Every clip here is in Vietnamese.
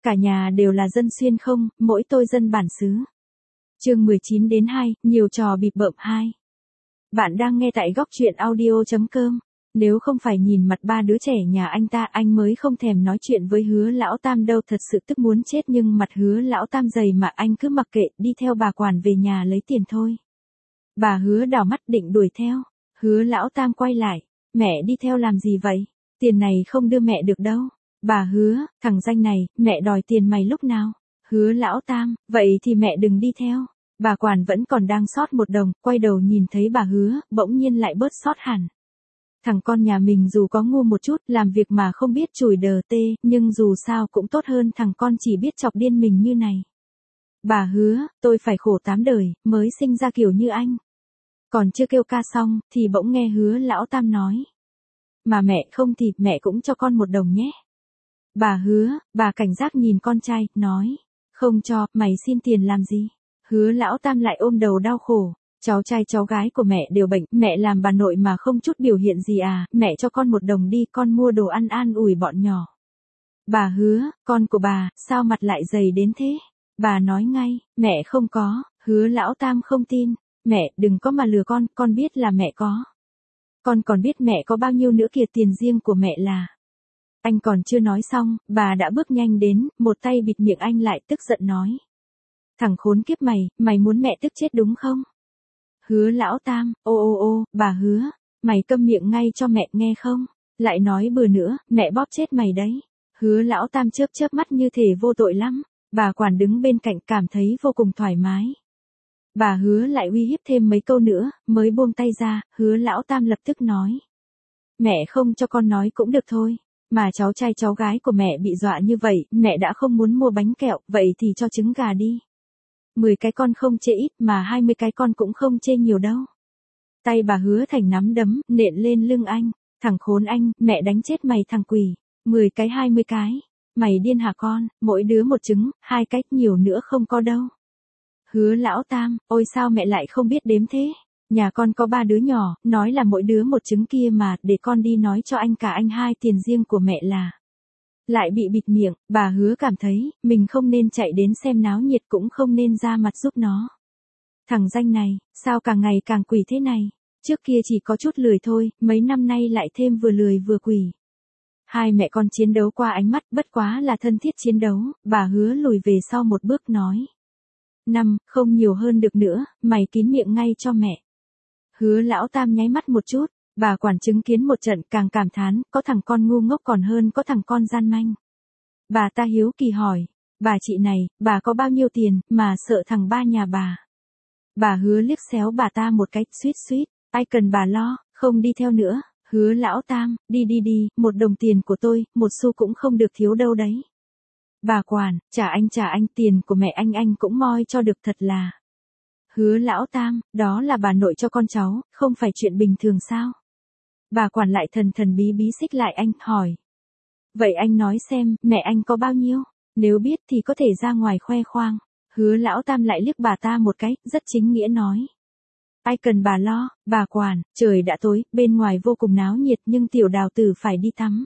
Cả nhà đều là dân xuyên không, mỗi tôi dân bản xứ. Chương 19-2, nhiều trò bịp bợm 2. Bạn đang nghe tại góc truyện audio.com. Nếu không phải nhìn mặt ba đứa trẻ nhà anh ta, anh mới không thèm nói chuyện với Hứa lão tam đâu, thật sự tức muốn chết, nhưng mặt Hứa lão tam dày mà anh cứ mặc kệ, đi theo bà quản về nhà lấy tiền thôi. Bà Hứa đảo mắt định đuổi theo. Hứa lão tam quay lại, mẹ đi theo làm gì vậy? Tiền này không đưa mẹ được đâu. Bà Hứa, thằng danh này, mẹ đòi tiền mày lúc nào? Hứa lão tam, vậy thì mẹ đừng đi theo. Bà quản vẫn còn đang sót một đồng, quay đầu nhìn thấy bà Hứa, bỗng nhiên lại bớt sót hẳn. Thằng con nhà mình dù có ngu một chút, làm việc mà không biết chùi đờ tê, nhưng dù sao cũng tốt hơn thằng con chỉ biết chọc điên mình như này. Bà Hứa, tôi phải khổ 8 đời, mới sinh ra kiểu như anh. Còn chưa kêu ca xong, thì bỗng nghe Hứa lão tam nói. Mà mẹ không thì mẹ cũng cho con 1 đồng nhé. Bà Hứa, bà cảnh giác nhìn con trai, nói. Không cho, mày xin tiền làm gì? Hứa lão tam lại ôm đầu đau khổ. Cháu trai cháu gái của mẹ đều bệnh, mẹ làm bà nội mà không chút biểu hiện gì à, mẹ cho con 1 đồng đi, con mua đồ ăn an ủi bọn nhỏ. Bà Hứa, con của bà, sao mặt lại dày đến thế? Bà nói ngay, mẹ không có. Hứa lão tam không tin. Mẹ, đừng có mà lừa con biết là mẹ có. Con còn biết mẹ có bao nhiêu nữa kìa, tiền riêng của mẹ là. Anh còn chưa nói xong, bà đã bước nhanh đến, một tay bịt miệng anh lại, tức giận nói. Thằng khốn kiếp mày muốn mẹ tức chết đúng không? Hứa lão tam, ô, bà Hứa, mày câm miệng ngay cho mẹ nghe không? Lại nói bừa nữa, mẹ bóp chết mày đấy. Hứa lão tam chớp mắt như thể vô tội lắm. Bà quản đứng bên cạnh cảm thấy vô cùng thoải mái. Bà Hứa lại uy hiếp thêm mấy câu nữa, mới buông tay ra, Hứa lão tam lập tức nói. Mẹ không cho con nói cũng được thôi. Mà cháu trai cháu gái của mẹ bị dọa như vậy, mẹ đã không muốn mua bánh kẹo, vậy thì cho trứng gà đi. 10 cái con không chê ít, mà 20 cái con cũng không chê nhiều đâu. Tay bà Hứa thành nắm đấm, nện lên lưng anh. Thằng khốn anh, mẹ đánh chết mày thằng quỷ. 10 cái 20 cái. Mày điên hả con, mỗi đứa 1 trứng, 2 cái, nhiều nữa không có đâu. Hứa lão tam, ôi sao mẹ lại không biết đếm thế? Nhà con có 3 đứa nhỏ, nói là mỗi đứa 1 trứng kia mà, để con đi nói cho anh cả anh hai, tiền riêng của mẹ là. Lại bị bịt miệng, bà Hứa cảm thấy, mình không nên chạy đến xem náo nhiệt, cũng không nên ra mặt giúp nó. Thằng danh này, sao càng ngày càng quỷ thế này? Trước kia chỉ có chút lười thôi, mấy năm nay lại thêm vừa lười vừa quỷ. Hai mẹ con chiến đấu qua ánh mắt, bất quá là thân thiết chiến đấu, bà Hứa lùi về sau một bước nói. Không nhiều hơn được nữa, mày kín miệng ngay cho mẹ. Hứa lão tam nháy mắt một chút, bà quản chứng kiến một trận càng cảm thán, có thằng con ngu ngốc còn hơn có thằng con gian manh. Bà ta hiếu kỳ hỏi, bà chị này, bà có bao nhiêu tiền, mà sợ thằng ba nhà bà. Bà Hứa liếc xéo bà ta một cái, suýt, ai cần bà lo, không đi theo nữa. Hứa lão tam, đi, 1 đồng tiền của tôi, 1 xu cũng không được thiếu đâu đấy. Bà quản, trả anh, tiền của mẹ anh cũng moi cho được thật là. Hứa lão tam, đó là bà nội cho con cháu, không phải chuyện bình thường sao? Bà quản lại thần bí xích lại anh, hỏi. Vậy anh nói xem, mẹ anh có bao nhiêu? Nếu biết thì có thể ra ngoài khoe khoang. Hứa lão tam lại liếc bà ta một cái, rất chính nghĩa nói. Ai cần bà lo, bà quản, trời đã tối, bên ngoài vô cùng náo nhiệt nhưng tiểu đào tử phải đi tắm.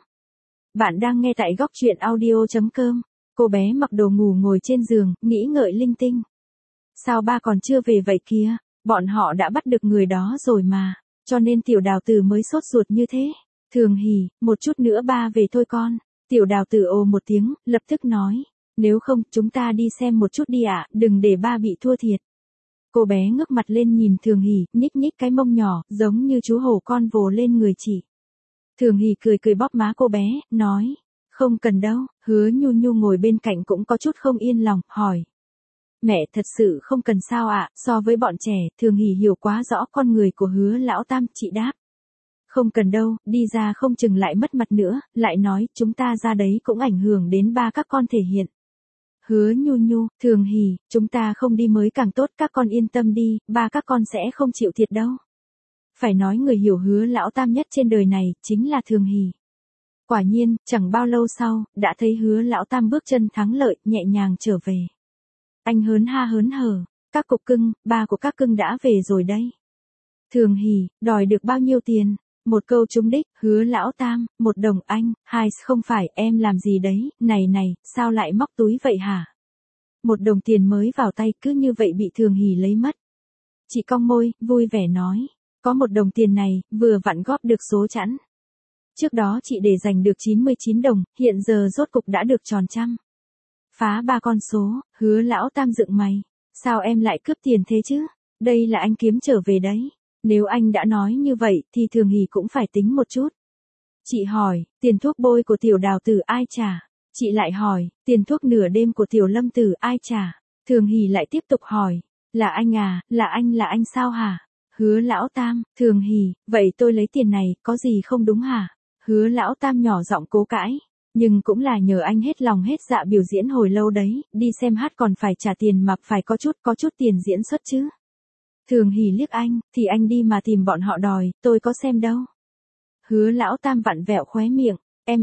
Bạn đang nghe tại góc truyện audio.com. Cô bé mặc đồ ngủ ngồi trên giường, nghĩ ngợi linh tinh. Sao ba còn chưa về vậy kia? Bọn họ đã bắt được người đó rồi mà, cho nên tiểu đào tử mới sốt ruột như thế. Thường Hỉ, một chút nữa ba về thôi con. Tiểu đào tử ồ một tiếng, lập tức nói. Nếu không, chúng ta đi xem một chút đi ạ, đừng để ba bị thua thiệt. Cô bé ngước mặt lên nhìn Thường Hỉ, nhích cái mông nhỏ, giống như chú hổ con vồ lên người chị. Thường Hỉ cười bóp má cô bé, nói. Không cần đâu. Hứa Nhu ngồi bên cạnh cũng có chút không yên lòng, hỏi. Mẹ thật sự không cần sao ạ? So với bọn trẻ, Thường Hỉ hiểu quá rõ con người của Hứa lão tam, chị đáp. Không cần đâu, đi ra không chừng lại mất mặt nữa, lại nói, chúng ta ra đấy cũng ảnh hưởng đến ba các con thể hiện. Hứa Nhu, Thường Hỉ, chúng ta không đi mới càng tốt, các con yên tâm đi, ba các con sẽ không chịu thiệt đâu. Phải nói người hiểu Hứa lão tam nhất trên đời này, chính là Thường Hỉ. Quả nhiên, chẳng bao lâu sau, đã thấy Hứa lão tam bước chân thắng lợi, nhẹ nhàng trở về. Anh hớn hở, các cục cưng, ba của các cưng đã về rồi đây. Thường Hỉ, đòi được bao nhiêu tiền? Một câu trúng đích, Hứa lão tam, 1 đồng anh, hai không phải, em làm gì đấy, này, sao lại móc túi vậy hả? 1 đồng tiền mới vào tay cứ như vậy bị Thường Hỷ lấy mất. Chị cong môi, vui vẻ nói, có 1 đồng tiền này, vừa vặn góp được số chẵn. Trước đó chị để dành được 99 đồng, hiện giờ rốt cục đã được tròn trăm. Phá 3 con số, Hứa lão tam dựng mày. Sao em lại cướp tiền thế chứ? Đây là anh kiếm trở về đấy. Nếu anh đã nói như vậy thì Thường Hỷ cũng phải tính một chút. Chị hỏi, tiền thuốc bôi của Tiểu Đào Tử ai trả? Chị lại hỏi, tiền thuốc nửa đêm của Tiểu Lâm Tử ai trả? Thường Hỷ lại tiếp tục hỏi, là anh à, là anh sao hả? Hứa lão tam, Thường Hỷ, vậy tôi lấy tiền này, có gì không đúng hả? Hứa lão tam nhỏ giọng cố cãi, nhưng cũng là nhờ anh hết lòng hết dạ biểu diễn hồi lâu đấy, đi xem hát còn phải trả tiền mà phải có chút tiền diễn xuất chứ. Thường Hỷ liếc anh, thì anh đi mà tìm bọn họ đòi, tôi có xem đâu. Hứa lão tam vặn vẹo khóe miệng, em,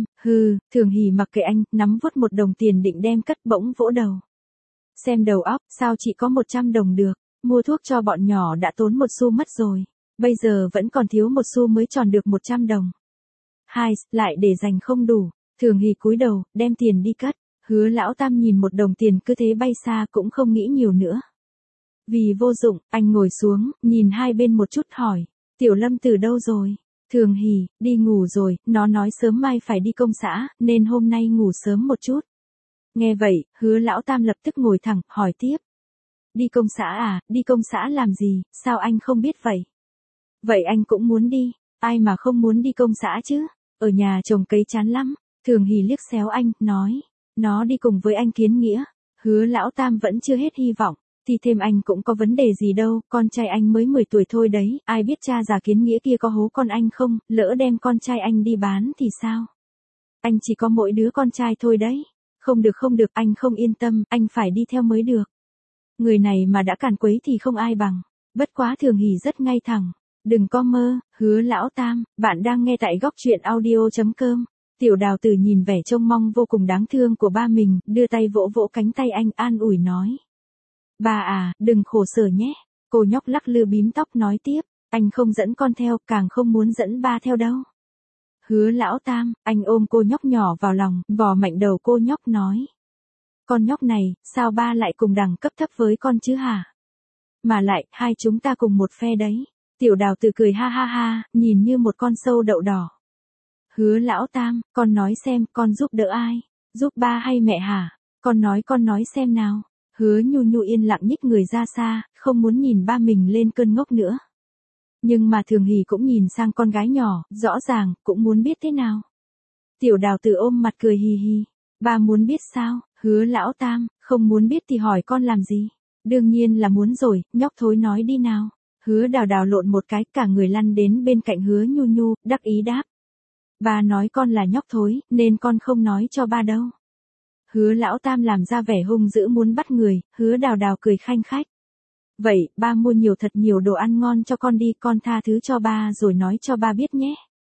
Thường Hỷ mặc kệ anh, nắm vuốt 1 đồng tiền định đem cất bỗng vỗ đầu. Xem đầu óc, sao chỉ có 100 đồng được, mua thuốc cho bọn nhỏ đã tốn 1 xu mất rồi, bây giờ vẫn còn thiếu 1 xu mới tròn được 100 đồng. Hai, lại để dành không đủ, Thường Hỷ cúi đầu, đem tiền đi cất, Hứa lão tam nhìn 1 đồng tiền cứ thế bay xa cũng không nghĩ nhiều nữa. Vì vô dụng, anh ngồi xuống, nhìn hai bên một chút hỏi, Tiểu Lâm Tử đâu rồi? Thường Hỷ, đi ngủ rồi, nó nói sớm mai phải đi công xã, nên hôm nay ngủ sớm một chút. Nghe vậy, Hứa lão tam lập tức ngồi thẳng, hỏi tiếp. Đi công xã à, đi công xã làm gì, sao anh không biết vậy? Vậy anh cũng muốn đi, ai mà không muốn đi công xã chứ, ở nhà trồng cây chán lắm. Thường Hỷ liếc xéo anh, nói, nó đi cùng với anh Kiến Nghĩa. Hứa lão tam vẫn chưa hết hy vọng, thì thêm anh cũng có vấn đề gì đâu, con trai anh mới 10 tuổi thôi đấy, ai biết cha già Kiến Nghĩa kia có hố con anh không, lỡ đem con trai anh đi bán thì sao? Anh chỉ có mỗi đứa con trai thôi đấy. Không được, anh không yên tâm, anh phải đi theo mới được. Người này mà đã càn quấy thì không ai bằng. Bất quá Thường Hỷ rất ngay thẳng. Đừng có mơ, Hứa lão tam, bạn đang nghe tại góc truyện audio.com. Tiểu Đào Tử nhìn vẻ trông mong vô cùng đáng thương của ba mình, đưa tay vỗ vỗ cánh tay anh an ủi nói. Ba à, đừng khổ sở nhé. Cô nhóc lắc lư bím tóc nói tiếp, anh không dẫn con theo, càng không muốn dẫn ba theo đâu. Hứa lão tam, anh ôm cô nhóc nhỏ vào lòng, vò mạnh đầu cô nhóc nói. Con nhóc này, sao ba lại cùng đẳng cấp thấp với con chứ hả? Mà lại, hai chúng ta cùng một phe đấy. Tiểu Đào Tử cười ha ha ha, nhìn như một con sâu đậu đỏ. Hứa lão tam, con nói xem, con giúp đỡ ai? Giúp ba hay mẹ hả? Con nói xem nào. Hứa Nhu Nhu yên lặng nhích người ra xa, không muốn nhìn ba mình lên cơn ngốc nữa. Nhưng mà Thường Hỷ cũng nhìn sang con gái nhỏ, rõ ràng, cũng muốn biết thế nào. Tiểu Đào Tử ôm mặt cười hì hì. Ba muốn biết sao? Hứa lão tam, không muốn biết thì hỏi con làm gì? Đương nhiên là muốn rồi, nhóc thối nói đi nào. Hứa Đào Đào lộn một cái, cả người lăn đến bên cạnh Hứa Nhu Nhu, đắc ý đáp. Ba nói con là nhóc thối, nên con không nói cho ba đâu. Hứa lão tam làm ra vẻ hung dữ muốn bắt người, Hứa Đào Đào cười khanh khách. Vậy, ba mua thật nhiều đồ ăn ngon cho con đi, con tha thứ cho ba rồi nói cho ba biết nhé.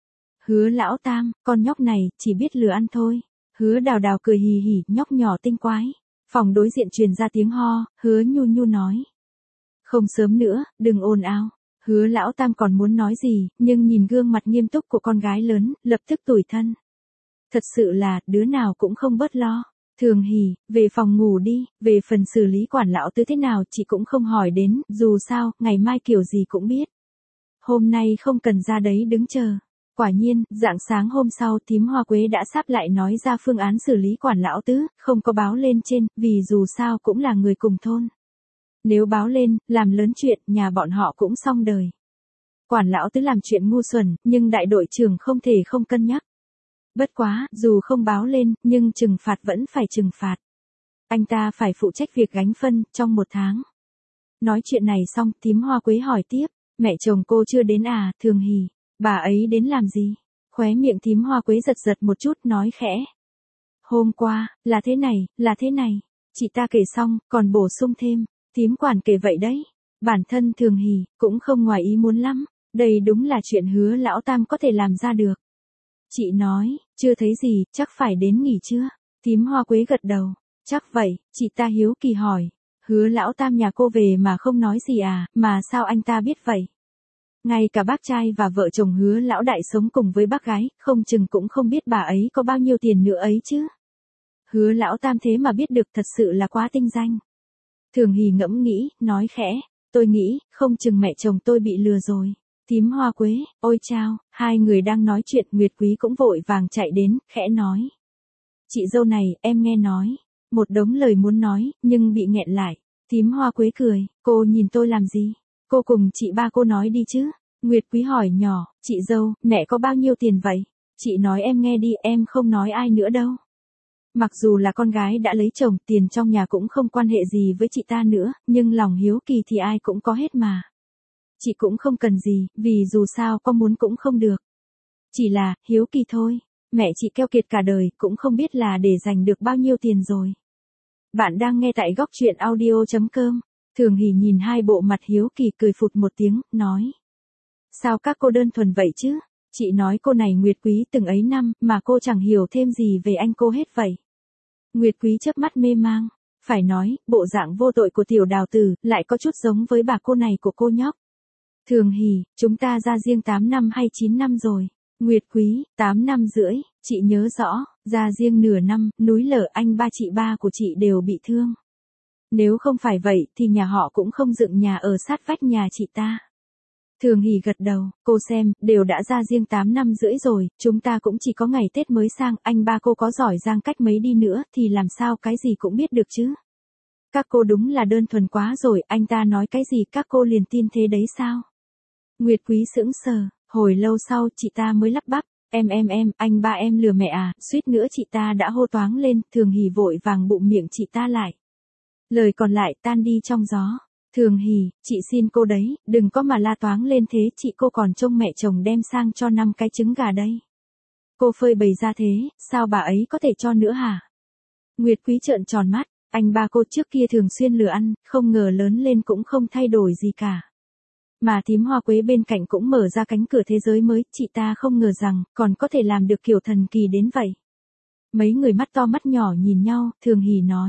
Hứa lão tam, con nhóc này, chỉ biết lừa ăn thôi. Hứa Đào Đào cười hì hì, nhóc nhỏ tinh quái. Phòng đối diện truyền ra tiếng ho, Hứa Nhu Nhu nói. Không sớm nữa, đừng ồn ào. Hứa lão tam còn muốn nói gì, nhưng nhìn gương mặt nghiêm túc của con gái lớn, lập tức tủi thân. Thật sự là, đứa nào cũng không bớt lo. Thường Hỷ, về phòng ngủ đi, về phần xử lý quản lão tứ thế nào chị cũng không hỏi đến, dù sao, ngày mai kiểu gì cũng biết. Hôm nay không cần ra đấy đứng chờ. Quả nhiên, rạng sáng hôm sau thím Hoa Quế đã sắp lại nói ra phương án xử lý quản lão tứ, không có báo lên trên, vì dù sao cũng là người cùng thôn. Nếu báo lên, làm lớn chuyện, nhà bọn họ cũng xong đời. Quản lão tứ làm chuyện ngu xuẩn, nhưng đại đội trưởng không thể không cân nhắc. Bất quá, dù không báo lên, nhưng trừng phạt vẫn phải trừng phạt. Anh ta phải phụ trách việc gánh phân, trong 1 tháng. Nói chuyện này xong, thím Hoa Quế hỏi tiếp, mẹ chồng cô chưa đến à, Thường Hỷ, bà ấy đến làm gì? Khóe miệng thím Hoa Quế giật giật một chút, nói khẽ. Hôm qua, là thế này, chị ta kể xong, còn bổ sung thêm, thím quản kể vậy đấy. Bản thân Thường Hỷ, cũng không ngoài ý muốn lắm, đây đúng là chuyện Hứa lão tam có thể làm ra được. Chị nói, chưa thấy gì, chắc phải đến nghỉ chưa? Thím Hoa Quế gật đầu, chắc vậy, chị ta hiếu kỳ hỏi. Hứa lão tam nhà cô về mà không nói gì à, mà sao anh ta biết vậy? Ngay cả bác trai và vợ chồng Hứa lão đại sống cùng với bác gái, không chừng cũng không biết bà ấy có bao nhiêu tiền nữa ấy chứ. Hứa lão tam thế mà biết được thật sự là quá tinh danh. Thường Hỷ ngẫm nghĩ, nói khẽ, tôi nghĩ, không chừng mẹ chồng tôi bị lừa rồi. Thím Hoa Quế, ôi chao, hai người đang nói chuyện, Nguyệt Quý cũng vội vàng chạy đến, khẽ nói. Chị dâu này, em nghe nói. Một đống lời muốn nói, nhưng bị nghẹn lại. Thím Hoa Quế cười, cô nhìn tôi làm gì? Cô cùng chị ba cô nói đi chứ. Nguyệt Quý hỏi nhỏ, chị dâu, mẹ có bao nhiêu tiền vậy? Chị nói em nghe đi, em không nói ai nữa đâu. Mặc dù là con gái đã lấy chồng, tiền trong nhà cũng không quan hệ gì với chị ta nữa, nhưng lòng hiếu kỳ thì ai cũng có hết mà. Chị cũng không cần gì, vì dù sao có muốn cũng không được. Chỉ là, hiếu kỳ thôi. Mẹ chị keo kiệt cả đời, cũng không biết là để dành được bao nhiêu tiền rồi. Bạn đang nghe tại góc truyện audio.com. Thường Hỷ nhìn hai bộ mặt hiếu kỳ cười phụt một tiếng, nói. Sao các cô đơn thuần vậy chứ? Chị nói cô này Nguyệt Quý từng ấy năm, mà cô chẳng hiểu thêm gì về anh cô hết vậy. Nguyệt Quý chớp mắt mê mang. Phải nói, bộ dạng vô tội của tiểu đào tử, lại có chút giống với bà cô này của cô nhóc. Thường Hỷ, chúng ta ra riêng 8 năm hay 9 năm rồi. Nguyệt Quý, 8 năm rưỡi, chị nhớ rõ, ra riêng nửa năm, núi lở anh ba chị ba của chị đều bị thương. Nếu không phải vậy thì nhà họ cũng không dựng nhà ở sát vách nhà chị ta. Thường Hỷ gật đầu, cô xem, đều đã ra riêng 8 năm rưỡi rồi, chúng ta cũng chỉ có ngày Tết mới sang, anh ba cô có giỏi giang cách mấy đi nữa thì làm sao cái gì cũng biết được chứ. Các cô đúng là đơn thuần quá rồi, anh ta nói cái gì các cô liền tin thế đấy sao? Nguyệt Quý sững sờ, hồi lâu sau chị ta mới lắp bắp, em, anh ba em lừa mẹ à, suýt nữa chị ta đã hô toáng lên, Thường Hỷ vội vàng bụm miệng chị ta lại. Lời còn lại tan đi trong gió. Thường Hỷ, chị xin cô đấy, đừng có mà la toáng lên thế, chị cô còn trông mẹ chồng đem sang cho 5 cái trứng gà đây. Cô phơi bày ra thế, sao bà ấy có thể cho nữa hả? Nguyệt Quý trợn tròn mắt, anh ba cô trước kia thường xuyên lừa ăn, không ngờ lớn lên cũng không thay đổi gì cả. Mà thím Hoa Quế bên cạnh cũng mở ra cánh cửa thế giới mới, chị ta không ngờ rằng, còn có thể làm được kiểu thần kỳ đến vậy. Mấy người mắt to mắt nhỏ nhìn nhau, Thường Hỷ nói.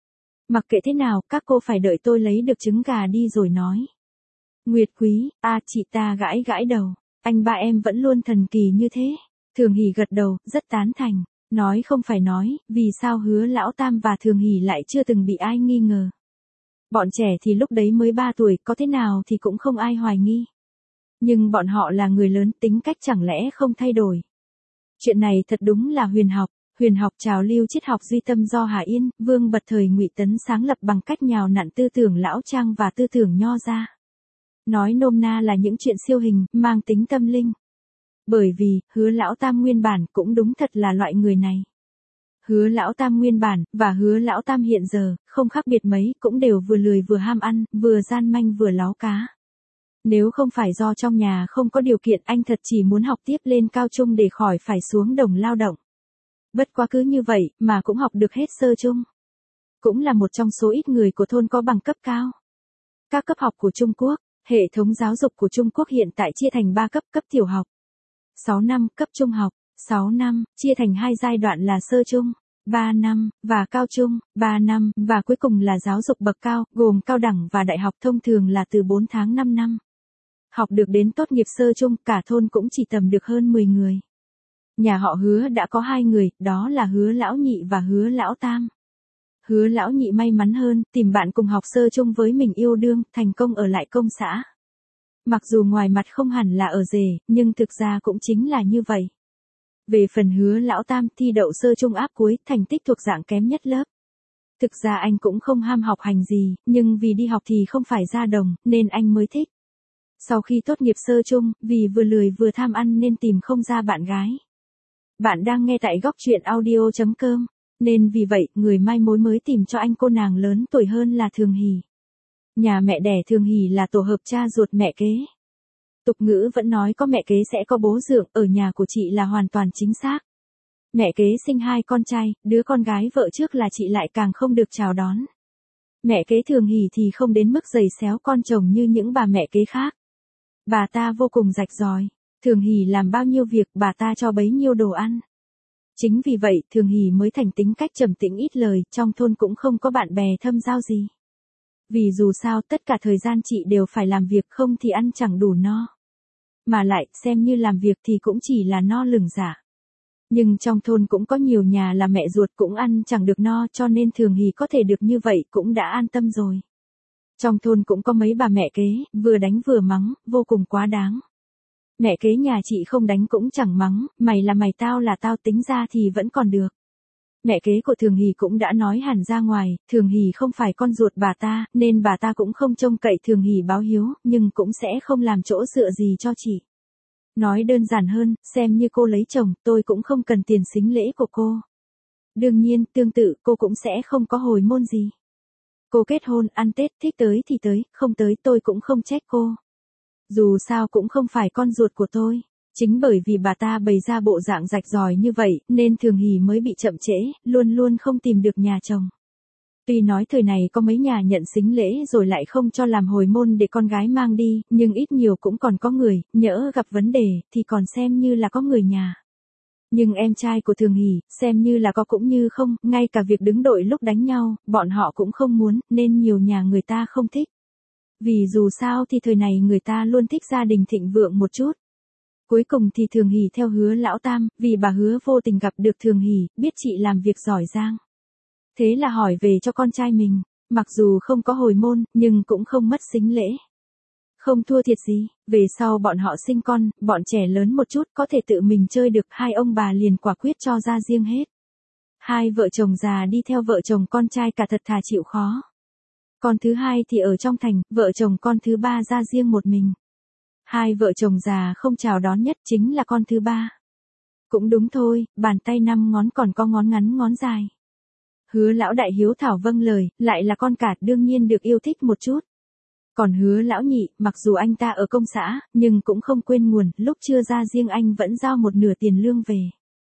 Mặc kệ thế nào, các cô phải đợi tôi lấy được trứng gà đi rồi nói. Nguyệt Quý, chị ta gãi gãi đầu, anh ba em vẫn luôn thần kỳ như thế. Thường Hỷ gật đầu, rất tán thành, nói không phải nói, vì sao Hứa lão tam và Thường Hỷ lại chưa từng bị ai nghi ngờ. Bọn trẻ thì lúc đấy mới 3 tuổi, có thế nào thì cũng không ai hoài nghi. Nhưng bọn họ là người lớn, tính cách chẳng lẽ không thay đổi. Chuyện này thật đúng là huyền học trào lưu triết học duy tâm do Hà Yên, Vương Bật thời Ngụy Tấn sáng lập bằng cách nhào nặn tư tưởng lão trang và tư tưởng nho ra. Nói nôm na là những chuyện siêu hình, mang tính tâm linh. Bởi vì, Hứa lão tam nguyên bản cũng đúng thật là loại người này. Hứa lão tam nguyên bản, và Hứa lão tam hiện giờ, không khác biệt mấy, cũng đều vừa lười vừa ham ăn, vừa gian manh vừa láo cá. Nếu không phải do trong nhà không có điều kiện, anh thật chỉ muốn học tiếp lên cao trung để khỏi phải xuống đồng lao động. Bất quá cứ như vậy, mà cũng học được hết sơ trung. Cũng là một trong số ít người của thôn có bằng cấp cao. Các cấp học của Trung Quốc, hệ thống giáo dục của Trung Quốc hiện tại chia thành 3 cấp, cấp tiểu học 6 năm, cấp trung học 6 năm, chia thành 2 giai đoạn là sơ trung 3 năm, và cao trung 3 năm, và cuối cùng là giáo dục bậc cao, gồm cao đẳng và đại học, thông thường là từ 4 tháng 5 năm. Học được đến tốt nghiệp sơ trung, cả thôn cũng chỉ tầm được hơn 10 người. Nhà họ Hứa đã có 2 người, đó là Hứa lão nhị và Hứa lão tam. Hứa lão nhị may mắn hơn, tìm bạn cùng học sơ chung với mình yêu đương, thành công ở lại công xã. Mặc dù ngoài mặt không hẳn là ở rể, nhưng thực ra cũng chính là như vậy. Về phần Hứa lão tam, thi đậu sơ chung áp cuối, thành tích thuộc dạng kém nhất lớp. Thực ra anh cũng không ham học hành gì, nhưng vì đi học thì không phải ra đồng, nên anh mới thích. Sau khi tốt nghiệp sơ chung, vì vừa lười vừa tham ăn nên tìm không ra bạn gái. Bạn đang nghe tại góc truyện audio.com, nên vì vậy, người mai mối mới tìm cho anh cô nàng lớn tuổi hơn là Thường Hỷ. Nhà mẹ đẻ Thường Hỷ là tổ hợp cha ruột mẹ kế. Tục ngữ vẫn nói có mẹ kế sẽ có bố dượng, ở nhà của chị là hoàn toàn chính xác. Mẹ kế sinh 2 con trai, đứa con gái vợ trước là chị lại càng không được chào đón. Mẹ kế Thường Hỷ thì không đến mức giày xéo con chồng như những bà mẹ kế khác. Bà ta vô cùng rạch ròi. Thường Hỷ làm bao nhiêu việc, bà ta cho bấy nhiêu đồ ăn. Chính vì vậy, Thường Hỷ mới thành tính cách trầm tĩnh ít lời, trong thôn cũng không có bạn bè thâm giao gì. Vì dù sao tất cả thời gian chị đều phải làm việc, không thì ăn chẳng đủ no. mà lại, xem như làm việc thì cũng chỉ là no lửng dạ. Nhưng trong thôn cũng có nhiều nhà là mẹ ruột cũng ăn chẳng được no, cho nên Thường Hỷ có thể được như vậy cũng đã an tâm rồi. Trong thôn cũng có mấy bà mẹ kế, vừa đánh vừa mắng, vô cùng quá đáng. Mẹ kế nhà chị không đánh cũng chẳng mắng, mày là mày tao là tao, tính ra thì vẫn còn được. Mẹ kế của Thường Hỷ cũng đã nói hẳn ra ngoài, Thường Hỷ không phải con ruột bà ta, nên bà ta cũng không trông cậy Thường Hỷ báo hiếu, nhưng cũng sẽ không làm chỗ dựa gì cho chị. Nói đơn giản hơn, xem như cô lấy chồng, tôi cũng không cần tiền sính lễ của cô. Đương nhiên, tương tự, cô cũng sẽ không có hồi môn gì. Cô kết hôn, ăn Tết, thích tới thì tới, không tới tôi cũng không trách cô. Dù sao cũng không phải con ruột của tôi. Chính bởi vì bà ta bày ra bộ dạng rạch ròi như vậy, nên Thường Hỷ mới bị chậm trễ, luôn luôn không tìm được nhà chồng. Tuy nói thời này có mấy nhà nhận sính lễ rồi lại không cho làm hồi môn để con gái mang đi, nhưng ít nhiều cũng còn có người, nhỡ gặp vấn đề, thì còn xem như là có người nhà. Nhưng em trai của Thường Hỷ, xem như là có cũng như không, ngay cả việc đứng đội lúc đánh nhau, bọn họ cũng không muốn, nên nhiều nhà người ta không thích. Vì dù sao thì thời này người ta luôn thích gia đình thịnh vượng một chút. Cuối cùng thì Thường Hỷ theo Hứa lão tam, vì bà Hứa vô tình gặp được Thường Hỷ, biết chị làm việc giỏi giang. Thế là hỏi về cho con trai mình, mặc dù không có hồi môn, nhưng cũng không mất sính lễ. Không thua thiệt gì, về sau bọn họ sinh con, bọn trẻ lớn một chút có thể tự mình chơi được, hai ông bà liền quả quyết cho ra riêng hết. Hai vợ chồng già đi theo vợ chồng con trai cả thật thà chịu khó. Con thứ hai thì ở trong thành, vợ chồng con thứ ba ra riêng một mình. Hai vợ chồng già không chào đón nhất chính là con thứ ba. Cũng đúng thôi, bàn tay 5 ngón còn có ngón ngắn ngón dài. Hứa lão đại hiếu thảo vâng lời, lại là con cả đương nhiên được yêu thích một chút. Còn Hứa lão nhị, mặc dù anh ta ở công xã, nhưng cũng không quên nguồn, lúc chưa ra riêng anh vẫn giao một nửa tiền lương về.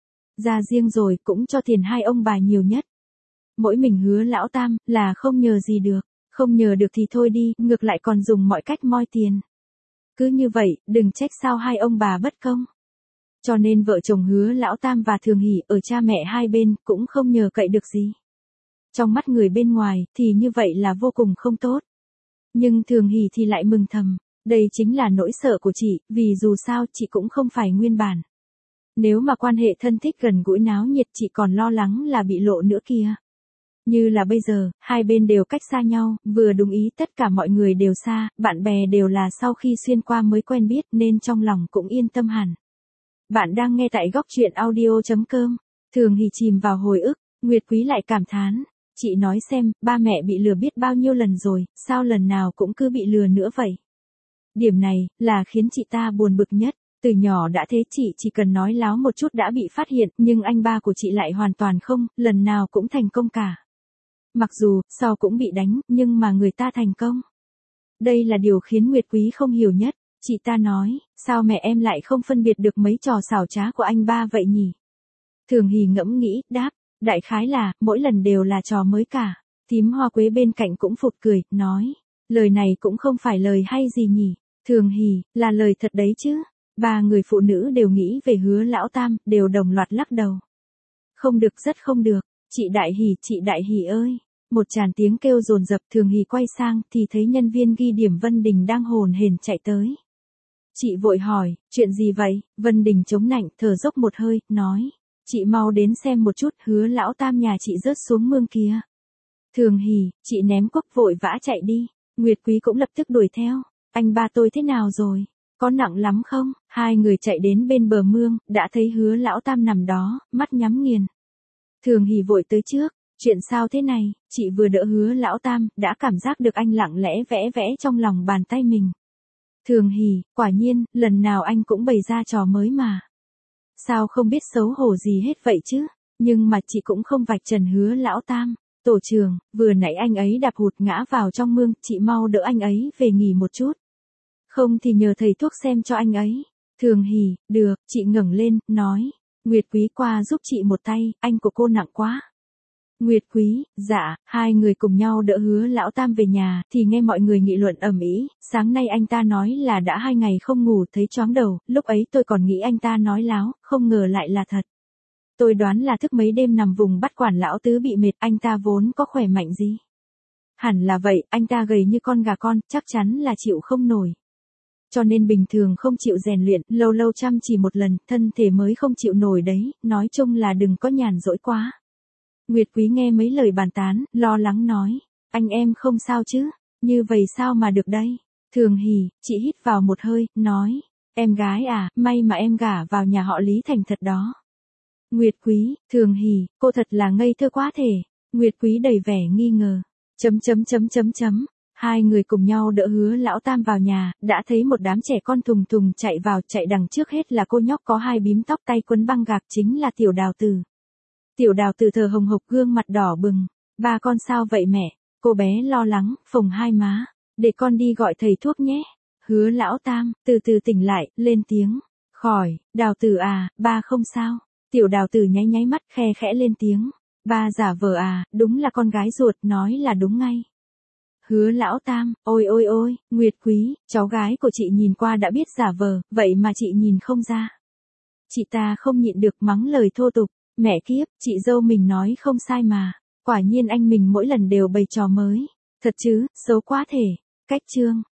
Ra riêng rồi cũng cho tiền hai ông bà nhiều nhất. Mỗi mình Hứa lão tam, là không nhờ gì được, không nhờ được thì thôi đi, ngược lại còn dùng mọi cách moi tiền. Cứ như vậy, đừng trách sao hai ông bà bất công. Cho nên vợ chồng Hứa lão tam và Thường Hỷ ở cha mẹ hai bên cũng không nhờ cậy được gì. Trong mắt người bên ngoài thì như vậy là vô cùng không tốt. Nhưng Thường Hỷ thì lại mừng thầm, đây chính là nỗi sợ của chị, vì dù sao chị cũng không phải nguyên bản. Nếu mà quan hệ thân thích gần gũi náo nhiệt chị còn lo lắng là bị lộ nữa kia. Như là bây giờ, hai bên đều cách xa nhau, vừa đúng ý tất cả mọi người đều xa, bạn bè đều là sau khi xuyên qua mới quen biết nên trong lòng cũng yên tâm hẳn. Bạn đang nghe tại góc truyện audio.com. Thường Hỷ chìm vào hồi ức, Nguyệt Quý lại cảm thán. Chị nói xem, ba mẹ bị lừa biết bao nhiêu lần rồi, sao lần nào cũng cứ bị lừa nữa vậy? Điểm này, là khiến chị ta buồn bực nhất. Từ nhỏ đã thế chị chỉ cần nói láo một chút đã bị phát hiện, nhưng anh ba của chị lại hoàn toàn không, lần nào cũng thành công cả. Mặc dù, sau cũng bị đánh, nhưng mà người ta thành công. Đây là điều khiến Nguyệt Quý không hiểu nhất. Chị ta nói, sao mẹ em lại không phân biệt được mấy trò xảo trá của anh ba vậy nhỉ? Thường Hỷ ngẫm nghĩ, đáp, đại khái là, mỗi lần đều là trò mới cả. Thím Hoa Quế bên cạnh cũng phụt cười, nói, lời này cũng không phải lời hay gì nhỉ? Thường Hỷ, là lời thật đấy chứ. Ba người phụ nữ đều nghĩ về Hứa lão tam, đều đồng loạt lắc đầu. Không được, rất không được. Chị Đại Hỷ ơi. Một tràng tiếng kêu dồn dập. Thường Hỷ quay sang thì thấy nhân viên ghi điểm Vân Đình đang hồn hển chạy tới. Chị vội hỏi, chuyện gì vậy? Vân Đình chống nạnh, thở dốc một hơi, nói, chị mau đến xem một chút, Hứa lão tam nhà chị rớt xuống mương kia. Thường Hỷ, chị ném cốc vội vã chạy đi. Nguyệt Quý cũng lập tức đuổi theo. Anh ba tôi thế nào rồi? Có nặng lắm không? Hai người chạy đến bên bờ mương, đã thấy Hứa lão tam nằm đó, mắt nhắm nghiền. Thường Hỷ vội tới trước, chuyện sao thế này? Chị vừa đỡ Hứa lão tam, đã cảm giác được anh lặng lẽ vẽ vẽ trong lòng bàn tay mình. Thường Hỷ, quả nhiên, lần nào anh cũng bày ra trò mới mà. Sao không biết xấu hổ gì hết vậy chứ? Nhưng mà chị cũng không vạch trần Hứa lão tam. Tổ trưởng, vừa nãy anh ấy đạp hụt ngã vào trong mương, chị mau đỡ anh ấy về nghỉ một chút. Không thì nhờ thầy thuốc xem cho anh ấy. Thường Hỷ, được, chị ngẩng lên, nói. Nguyệt Quý qua giúp chị một tay, anh của cô nặng quá. Nguyệt Quý, dạ, hai người cùng nhau đỡ Hứa lão tam về nhà, thì nghe mọi người nghị luận ầm ĩ. Sáng nay anh ta nói là đã 2 ngày không ngủ thấy choáng đầu, lúc ấy tôi còn nghĩ anh ta nói láo, không ngờ lại là thật. Tôi đoán là thức mấy đêm nằm vùng bắt quản lão tứ bị mệt, anh ta vốn có khỏe mạnh gì. Hẳn là vậy, anh ta gầy như con gà con, chắc chắn là chịu không nổi. cho nên bình thường không chịu rèn luyện, lâu lâu chăm chỉ một lần, thân thể mới không chịu nổi đấy, nói chung là đừng có nhàn rỗi quá. Nguyệt Quý nghe mấy lời bàn tán, lo lắng nói, anh em không sao chứ, như vậy sao mà được đây? Thường Hỷ, chị hít vào một hơi, nói, em gái à, may mà em gả vào nhà họ Lý thành thật đó. Nguyệt Quý, Thường Hỷ, cô thật là ngây thơ quá thể. Nguyệt Quý đầy vẻ nghi ngờ. Hai người cùng nhau đỡ Hứa Lão Tam vào nhà, đã thấy một đám trẻ con thùng thùng chạy vào, chạy đằng trước hết là cô nhóc có hai bím tóc tay quấn băng gạc chính là Tiểu Đào Tử. Tiểu Đào Tử thờ hồng hộc gương mặt đỏ bừng. Ba con sao vậy mẹ? Cô bé lo lắng, phồng hai má. Để con đi gọi thầy thuốc nhé. Hứa Lão Tam, từ từ tỉnh lại, lên tiếng. Khỏi, Đào Tử à, ba không sao. Tiểu Đào Tử nháy nháy mắt khe khẽ lên tiếng. Ba giả vờ à, đúng là con gái ruột, nói là đúng ngay. Hứa Lão Tam, ôi ôi ôi, Nguyệt Quý, cháu gái của chị nhìn qua đã biết giả vờ, vậy mà chị nhìn không ra. Chị ta không nhịn được mắng lời thô tục, mẹ kiếp, chị dâu mình nói không sai mà, quả nhiên anh mình mỗi lần đều bày trò mới, thật chứ, xấu quá thể. Cách chương